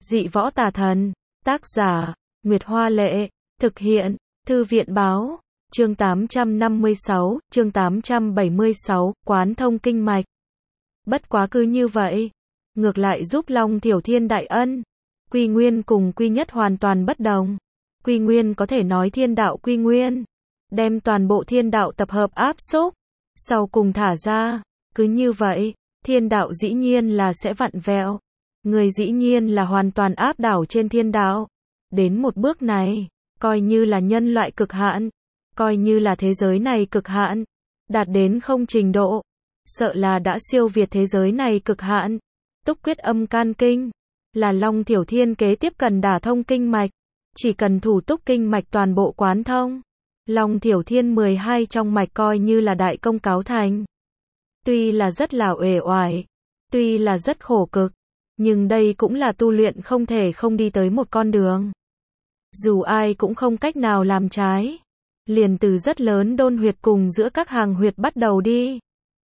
Dị võ tà thần. Tác giả, Nguyệt Hoa Lệ. Thực hiện, Thư viện Báo. Chương 856, chương 876, quán thông kinh mạch. Bất quá cứ như vậy, ngược lại giúp Long Thiểu Thiên đại ân. Quy Nguyên cùng Quy Nhất hoàn toàn bất đồng. Quy Nguyên có thể nói thiên đạo quy nguyên, đem toàn bộ thiên đạo tập hợp áp xúc, sau cùng thả ra. Cứ như vậy, thiên đạo dĩ nhiên là sẽ vặn vẹo. Người dĩ nhiên là hoàn toàn áp đảo trên thiên đạo. Đến một bước này, coi như là nhân loại cực hạn, coi như là thế giới này cực hạn, đạt đến không trình độ, sợ là đã siêu việt thế giới này cực hạn. Túc Quyết Âm Can Kinh là Long Thiểu Thiên kế tiếp cần đả thông kinh mạch, chỉ cần thủ túc kinh mạch toàn bộ quán thông, Long Thiểu Thiên 12 trong mạch coi như là đại công cáo thành. Tuy là rất là uể oải, tuy là rất khổ cực, nhưng đây cũng là tu luyện không thể không đi tới một con đường. Dù ai cũng không cách nào làm trái, liền từ rất lớn đôn huyệt cùng giữa các hàng huyệt bắt đầu đi.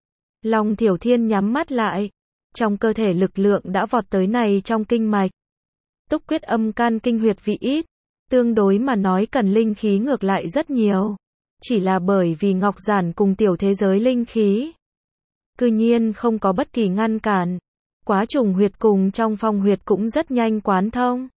Long Thiểu Thiên nhắm mắt lại, trong cơ thể lực lượng đã vọt tới này trong kinh mạch. Túc Quyết Âm Can Kinh huyệt vị ít, tương đối mà nói cần linh khí ngược lại rất nhiều. Chỉ là bởi vì ngọc giản cùng tiểu thế giới linh khí, cư nhiên không có bất kỳ ngăn cản. Quá trùng huyệt cùng trong phong huyệt cũng rất nhanh quán thông.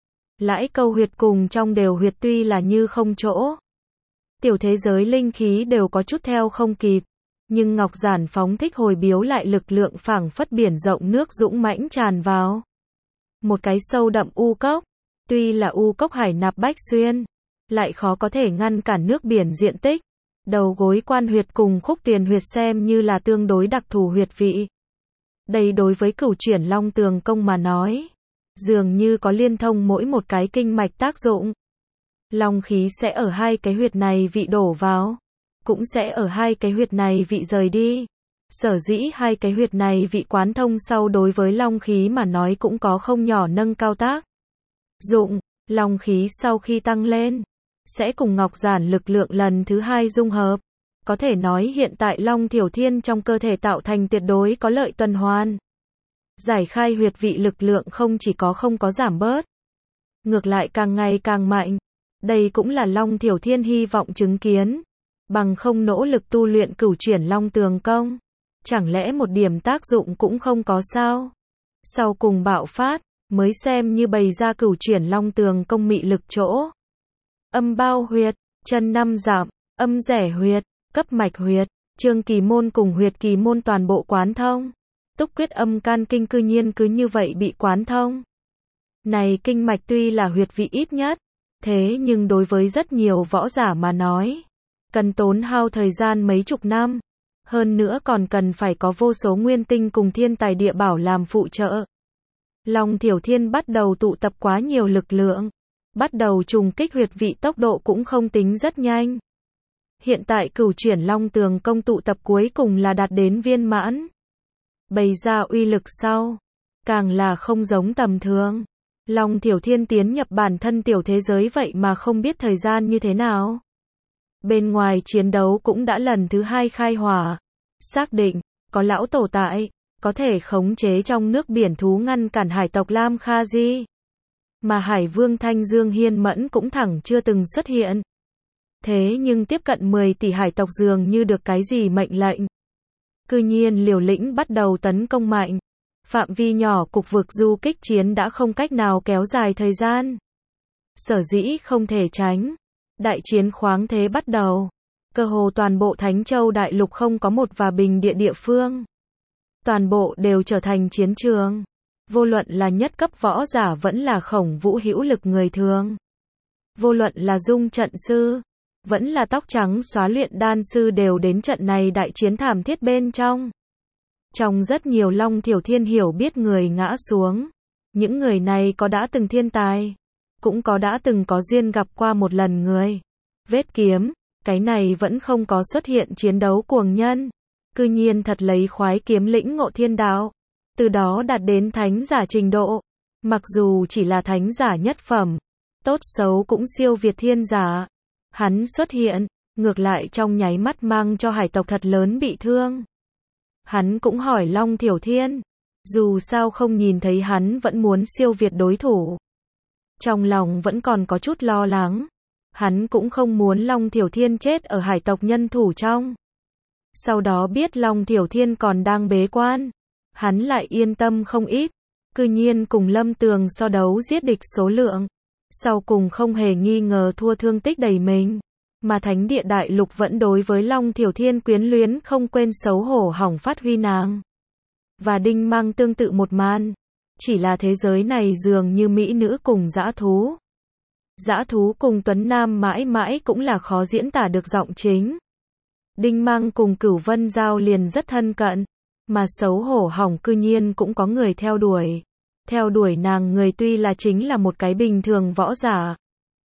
Lãi câu huyệt cùng trong đều huyệt tuy là như không chỗ, tiểu thế giới linh khí đều có chút theo không kịp, nhưng ngọc giản phóng thích hồi biếu lại lực lượng phảng phất biển rộng nước dũng mãnh tràn vào. Một cái sâu đậm u cốc, tuy là u cốc hải nạp bách xuyên, lại khó có thể ngăn cản nước biển diện tích. Đầu gối quan huyệt cùng khúc tiền huyệt xem như là tương đối đặc thù huyệt vị. Đây đối với Cửu Chuyển Long Tường Công mà nói, dường như có liên thông mỗi một cái kinh mạch tác dụng. Long khí sẽ ở hai cái huyệt này vị đổ vào, cũng sẽ ở hai cái huyệt này vị rời đi. Sở dĩ hai cái huyệt này vị quán thông sau đối với long khí mà nói cũng có không nhỏ nâng cao tác dụng. Long khí sau khi tăng lên, sẽ cùng ngọc giản lực lượng lần thứ hai dung hợp. Có thể nói hiện tại Long Thiểu Thiên trong cơ thể tạo thành tuyệt đối có lợi tuần hoàn. Giải khai huyệt vị lực lượng không chỉ có không có giảm bớt, ngược lại càng ngày càng mạnh. Đây cũng là Long Thiểu Thiên hy vọng chứng kiến. Bằng không nỗ lực tu luyện Cửu Chuyển Long Tường Công, chẳng lẽ một điểm tác dụng cũng không có sao? Sau cùng bạo phát, mới xem như bày ra Cửu Chuyển Long Tường Công mị lực chỗ. Âm bao huyệt, chân năm giảm, âm rẻ huyệt, cấp mạch huyệt, trương kỳ môn cùng huyệt kỳ môn toàn bộ quán thông. Túc Quyết Âm Can Kinh cư nhiên cứ như vậy bị quán thông. Này kinh mạch tuy là huyệt vị ít nhất, thế nhưng đối với rất nhiều võ giả mà nói, cần tốn hao thời gian mấy chục năm. Hơn nữa còn cần phải có vô số nguyên tinh cùng thiên tài địa bảo làm phụ trợ. Long Thiểu Thiên bắt đầu tụ tập quá nhiều lực lượng, bắt đầu trùng kích huyệt vị tốc độ cũng không tính rất nhanh. Hiện tại Cửu Chuyển Long Tường Công tụ tập cuối cùng là đạt đến viên mãn. Bày ra uy lực sau, càng là không giống tầm thường. Long Thiểu Thiên tiến nhập bản thân tiểu thế giới vậy mà không biết thời gian như thế nào. Bên ngoài chiến đấu cũng đã lần thứ hai khai hỏa. Xác định, có lão tổ tại, có thể khống chế trong nước biển thú ngăn cản hải tộc Lam Kha Di. Mà Hải Vương Thanh Dương Hiên Mẫn cũng thẳng chưa từng xuất hiện. Thế nhưng tiếp cận 10 tỷ hải tộc dường như được cái gì mệnh lệnh. Cư nhiên liều lĩnh bắt đầu tấn công mạnh. Phạm vi nhỏ cục vực du kích chiến đã không cách nào kéo dài thời gian. Sở dĩ không thể tránh. Đại chiến khoáng thế bắt đầu. Cơ hồ toàn bộ Thánh Châu Đại Lục không có một và bình địa địa phương. Toàn bộ đều trở thành chiến trường. Vô luận là nhất cấp võ giả vẫn là Khổng Vũ hữu lực người thường. Vô luận là dung trận sư, vẫn là tóc trắng xóa luyện đan sư đều đến trận này đại chiến thảm thiết bên trong. Trong rất nhiều Long Thiểu Thiên hiểu biết người ngã xuống. Những người này có đã từng thiên tài, cũng có đã từng có duyên gặp qua một lần người. Vết kiếm, cái này vẫn không có xuất hiện chiến đấu cuồng nhân. Cư nhiên thật lấy khoái kiếm lĩnh ngộ thiên đạo. Từ đó đạt đến thánh giả trình độ. Mặc dù chỉ là thánh giả nhất phẩm, tốt xấu cũng siêu việt thiên giả. Hắn xuất hiện, ngược lại trong nháy mắt mang cho hải tộc thật lớn bị thương. Hắn cũng hỏi Long Thiểu Thiên, Dù sao không nhìn thấy hắn vẫn muốn siêu việt đối thủ. Trong lòng vẫn còn có chút lo lắng. Hắn cũng không muốn Long Thiểu Thiên chết ở hải tộc nhân thủ trong. Sau đó biết Long Thiểu Thiên còn đang bế quan. Hắn lại yên tâm không ít. Cư nhiên cùng Lâm Tường so đấu giết địch số lượng. Sau cùng không hề nghi ngờ thua thương tích đầy mình. Mà Thánh Địa Đại Lục vẫn đối với Long Thiểu Thiên quyến luyến không quên, xấu hổ hỏng phát huy nàng. Và Đinh Mang tương tự một màn. Chỉ là thế giới này dường như mỹ nữ cùng dã thú. Dã thú cùng Tuấn Nam mãi mãi cũng là khó diễn tả được giọng chính. Đinh Mang cùng Cửu Vân Giao liền rất thân cận. Mà xấu hổ hỏng cư nhiên cũng có người theo đuổi. Theo đuổi nàng người tuy là chính là một cái bình thường võ giả.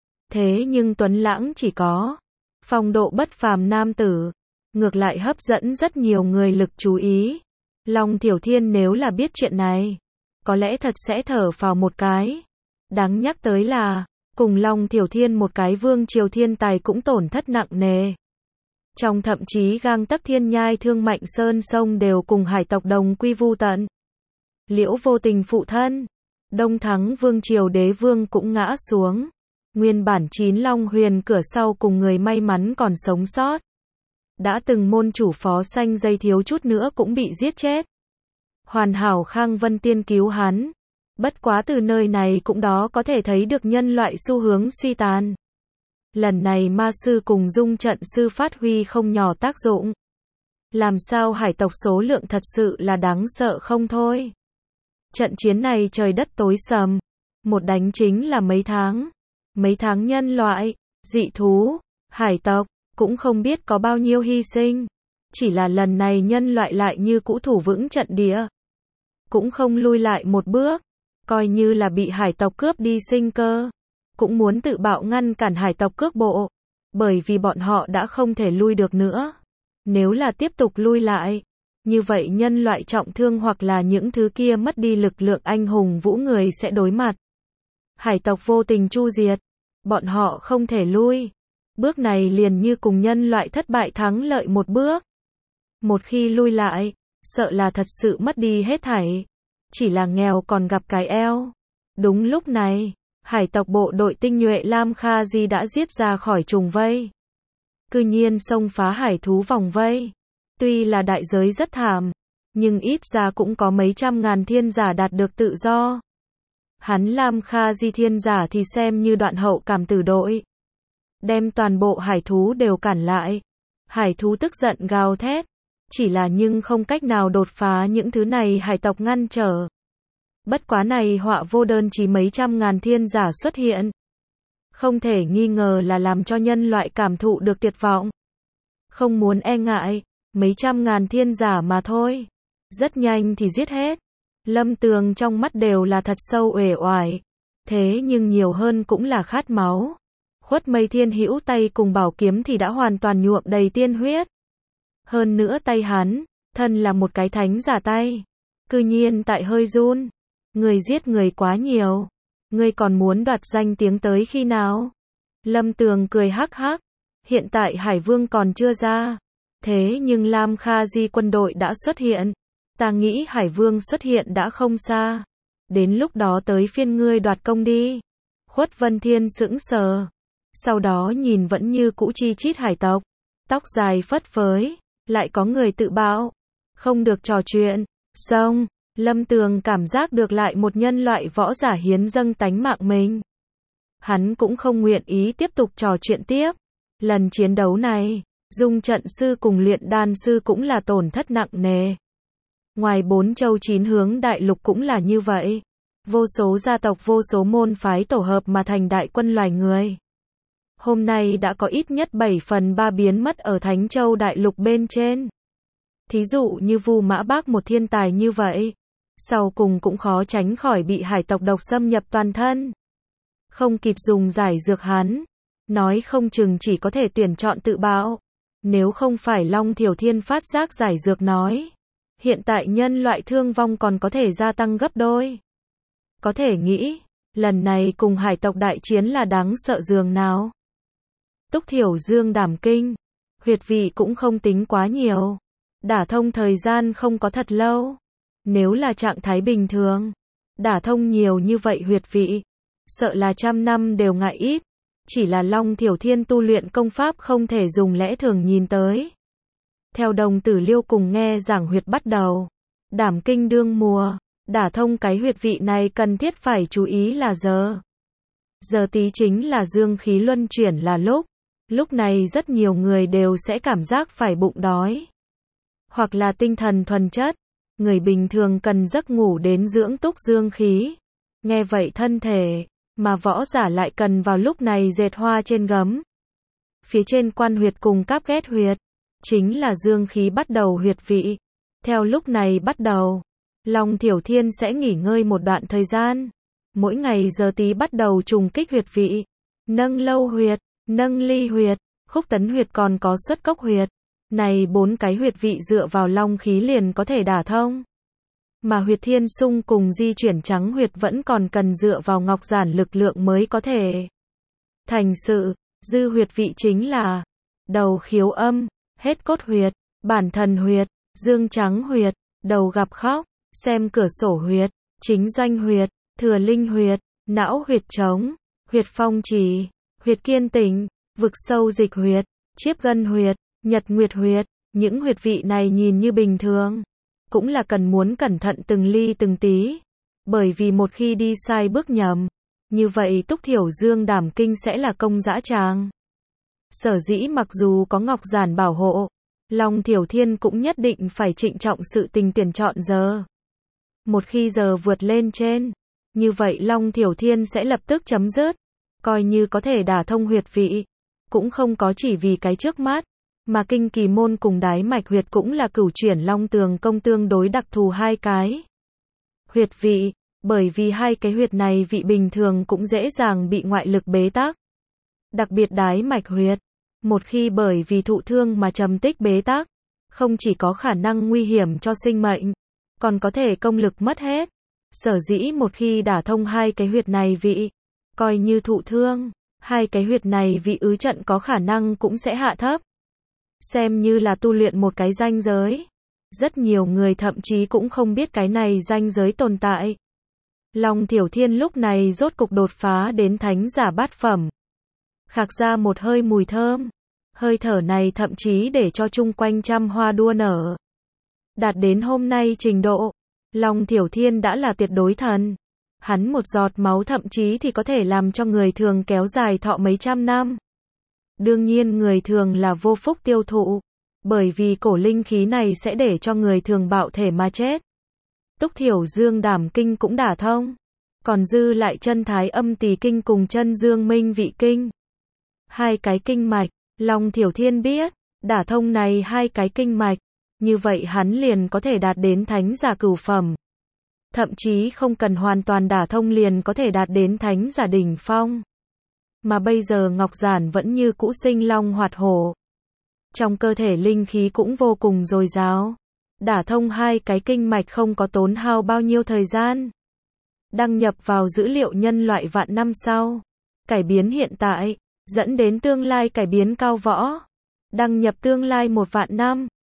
Thế nhưng Tuấn Lãng chỉ có phong độ bất phàm nam tử. Ngược lại hấp dẫn rất nhiều người lực chú ý. Long Thiểu Thiên nếu là biết chuyện này, có lẽ thật sẽ thở phào một cái. Đáng nhắc tới là, cùng Long Thiểu Thiên một cái vương triều thiên tài cũng tổn thất nặng nề. Trong thậm chí gang tấc thiên nhai Thương Mạnh Sơn sông đều cùng hải tộc đồng quy vu tận. Liễu Vô Tình phụ thân, Đông Thắng vương triều đế vương cũng ngã xuống. Nguyên bản 9 Long Huyền cửa sau cùng người may mắn còn sống sót. Đã từng môn chủ Phó Xanh Dây thiếu chút nữa cũng bị giết chết. Hoàn hảo Khang Vân Tiên cứu hắn. Bất quá từ nơi này cũng đó có thể thấy được nhân loại xu hướng suy tàn. Lần này ma sư cùng dung trận sư phát huy không nhỏ tác dụng. Làm sao hải tộc số lượng thật sự là đáng sợ không thôi. Trận chiến này trời đất tối sầm. Một đánh chính là mấy tháng. Mấy tháng nhân loại, dị thú, hải tộc, cũng không biết có bao nhiêu hy sinh. Chỉ là lần này nhân loại lại như cũ thủ vững trận địa. Cũng không lui lại một bước. Coi như là bị hải tộc cướp đi sinh cơ. Cũng muốn tự bạo ngăn cản hải tộc cước bộ. Bởi vì bọn họ đã không thể lui được nữa. Nếu là tiếp tục lui lại, như vậy nhân loại trọng thương hoặc là những thứ kia mất đi lực lượng anh hùng vũ người sẽ đối mặt. Hải tộc vô tình chu diệt. Bọn họ không thể lui. Bước này liền như cùng nhân loại thất bại thắng lợi một bước. Một khi lui lại, sợ là thật sự mất đi hết thảy. Chỉ là nghèo còn gặp cái eo. Đúng lúc này, hải tộc bộ đội tinh nhuệ Lam Kha Di đã giết ra khỏi trùng vây. Cư nhiên xông phá hải thú vòng vây. Tuy là đại giới rất thảm, nhưng ít ra cũng có mấy trăm ngàn thiên giả đạt được tự do. Hắn Lam Kha Di thiên giả thì xem như đoạn hậu cảm tử đội. Đem toàn bộ hải thú đều cản lại. Hải thú tức giận gào thét. Chỉ là nhưng không cách nào đột phá những thứ này hải tộc ngăn trở. Bất quá này họa vô đơn chỉ mấy trăm ngàn thiên giả xuất hiện. Không thể nghi ngờ là làm cho nhân loại cảm thụ được tuyệt vọng. Không muốn e ngại, mấy trăm ngàn thiên giả mà thôi. Rất nhanh thì giết hết. Lâm Tường trong mắt đều là thật sâu uể oải. Thế nhưng nhiều hơn cũng là khát máu. Khuất Mây Thiên Hữu tay cùng bảo kiếm thì đã hoàn toàn nhuộm đầy tiên huyết. Hơn nữa tay hắn, thân là một cái thánh giả tay. Cư nhiên tại hơi run. Người giết người quá nhiều. Ngươi còn muốn đoạt danh tiếng tới khi nào? Lâm Tường cười hắc hắc. Hiện tại Hải Vương còn chưa ra. Thế nhưng Lam Kha Di quân đội đã xuất hiện. Ta nghĩ Hải Vương xuất hiện đã không xa. Đến lúc đó tới phiên ngươi đoạt công đi. Khuất Vân Thiên sững sờ. Sau đó nhìn vẫn như cũ chi chít hải tộc. Tóc dài phất phới. Lại có người tự bạo. Không được trò chuyện. Xong. Lâm Tường cảm giác được lại một nhân loại võ giả hiến dâng tánh mạng mình. Hắn cũng không nguyện ý tiếp tục trò chuyện tiếp. Lần chiến đấu này, dung trận sư cùng luyện đan sư cũng là tổn thất nặng nề. Ngoài 4 châu 9 hướng đại lục cũng là như vậy. Vô số gia tộc vô số môn phái tổ hợp mà thành đại quân loài người. Hôm nay đã có ít nhất 7/3 biến mất ở Thánh Châu đại lục bên trên. Thí dụ như Vu Mã Bác một thiên tài như vậy. Sau cùng cũng khó tránh khỏi bị hải tộc độc xâm nhập toàn thân. Không kịp dùng giải dược hắn. Nói không chừng chỉ có thể tuyển chọn tự bạo. Nếu không phải Long Thiểu Thiên phát giác giải dược nói. Hiện tại nhân loại thương vong còn có thể gia tăng gấp đôi. Có thể nghĩ, lần này cùng hải tộc đại chiến là đáng sợ dường nào. Túc Thiểu Dương đảm kinh. Huyệt vị cũng không tính quá nhiều. Đả thông thời gian không có thật lâu. Nếu là trạng thái bình thường, đả thông nhiều như vậy huyệt vị, sợ là 100 năm đều ngại ít. Chỉ là Long Thiểu Thiên tu luyện công pháp không thể dùng lẽ thường nhìn tới. Theo Đồng Tử Liêu cùng nghe giảng huyệt bắt đầu. Đảm kinh đương mùa, đả thông cái huyệt vị này cần thiết phải chú ý là giờ. Giờ tí chính là dương khí luân chuyển là lúc này rất nhiều người đều sẽ cảm giác phải bụng đói. Hoặc là tinh thần thuần chất, người bình thường cần giấc ngủ đến dưỡng túc dương khí. Nghe vậy thân thể, mà võ giả lại cần vào lúc này dệt hoa trên gấm. Phía trên quan huyệt cùng cáp ghét huyệt, chính là dương khí bắt đầu huyệt vị. Theo lúc này bắt đầu, Long Thiểu Thiên sẽ nghỉ ngơi một đoạn thời gian. Mỗi ngày giờ tí bắt đầu trùng kích huyệt vị, nâng lâu huyệt, nâng ly huyệt, khúc tấn huyệt còn có xuất cốc huyệt. Này 4 cái huyệt vị dựa vào long khí liền có thể đả thông. Mà huyệt thiên sung cùng di chuyển trắng huyệt vẫn còn cần dựa vào ngọc giản lực lượng mới có thể thành sự. Dư huyệt vị chính là đầu khiếu âm, hết cốt huyệt, bản thần huyệt, dương trắng huyệt, đầu gặp khóc, xem cửa sổ huyệt, chính doanh huyệt, thừa linh huyệt, não huyệt trống, huyệt phong trì, huyệt kiên tĩnh, vực sâu dịch huyệt, chiếp gân huyệt, nhật nguyệt huyệt. Những huyệt vị này nhìn như bình thường, cũng là cần muốn cẩn thận từng ly từng tí. Bởi vì một khi đi sai bước nhầm, như vậy Túc Thiểu Dương Đảm Kinh sẽ là công dã tràng. Sở dĩ mặc dù có ngọc giản bảo hộ, Long Thiểu Thiên cũng nhất định phải trịnh trọng sự tình tuyển chọn giờ. Một khi giờ vượt lên trên, như vậy Long Thiểu Thiên sẽ lập tức chấm dứt. Coi như có thể đả thông huyệt vị, cũng không có chỉ vì cái trước mắt, mà kinh kỳ môn cùng đái mạch huyệt cũng là cửu chuyển long tường công tương đối đặc thù hai cái huyệt vị, bởi vì hai cái huyệt này vị bình thường cũng dễ dàng bị ngoại lực bế tắc. Đặc biệt đái mạch huyệt, một khi bởi vì thụ thương mà trầm tích bế tắc, không chỉ có khả năng nguy hiểm cho sinh mệnh, còn có thể công lực mất hết. Sở dĩ một khi đả thông hai cái huyệt này vị, coi như thụ thương, hai cái huyệt này vị ứ trận có khả năng cũng sẽ hạ thấp. Xem như là tu luyện một cái ranh giới. Rất nhiều người thậm chí cũng không biết cái này ranh giới tồn tại. Long Thiểu Thiên lúc này rốt cục đột phá đến thánh giả bát phẩm. Khạc ra một hơi mùi thơm. Hơi thở này thậm chí để cho chung quanh trăm hoa đua nở. Đạt đến hôm nay trình độ, Long Thiểu Thiên đã là tuyệt đối thần. Hắn một giọt máu thậm chí thì có thể làm cho người thường kéo dài thọ mấy trăm năm. Đương nhiên người thường là vô phúc tiêu thụ, bởi vì cổ linh khí này sẽ để cho người thường bạo thể mà chết. Túc Thiểu Dương Đảm Kinh cũng đả thông, còn dư lại chân thái âm tỳ kinh cùng chân dương minh vị kinh. Hai cái kinh mạch, Long Thiểu Thiên biết, đả thông này hai cái kinh mạch, như vậy hắn liền có thể đạt đến thánh giả cửu phẩm. Thậm chí không cần hoàn toàn đả thông liền có thể đạt đến thánh giả đỉnh phong. Mà bây giờ ngọc giản vẫn như cũ sinh long hoạt hổ. Trong cơ thể linh khí cũng vô cùng dồi dào. Đả thông hai cái kinh mạch không có tốn hao bao nhiêu thời gian. Đăng nhập vào dữ liệu nhân loại vạn năm sau. Cải biến hiện tại, dẫn đến tương lai cải biến cao võ. Đăng nhập tương lai 1 vạn năm.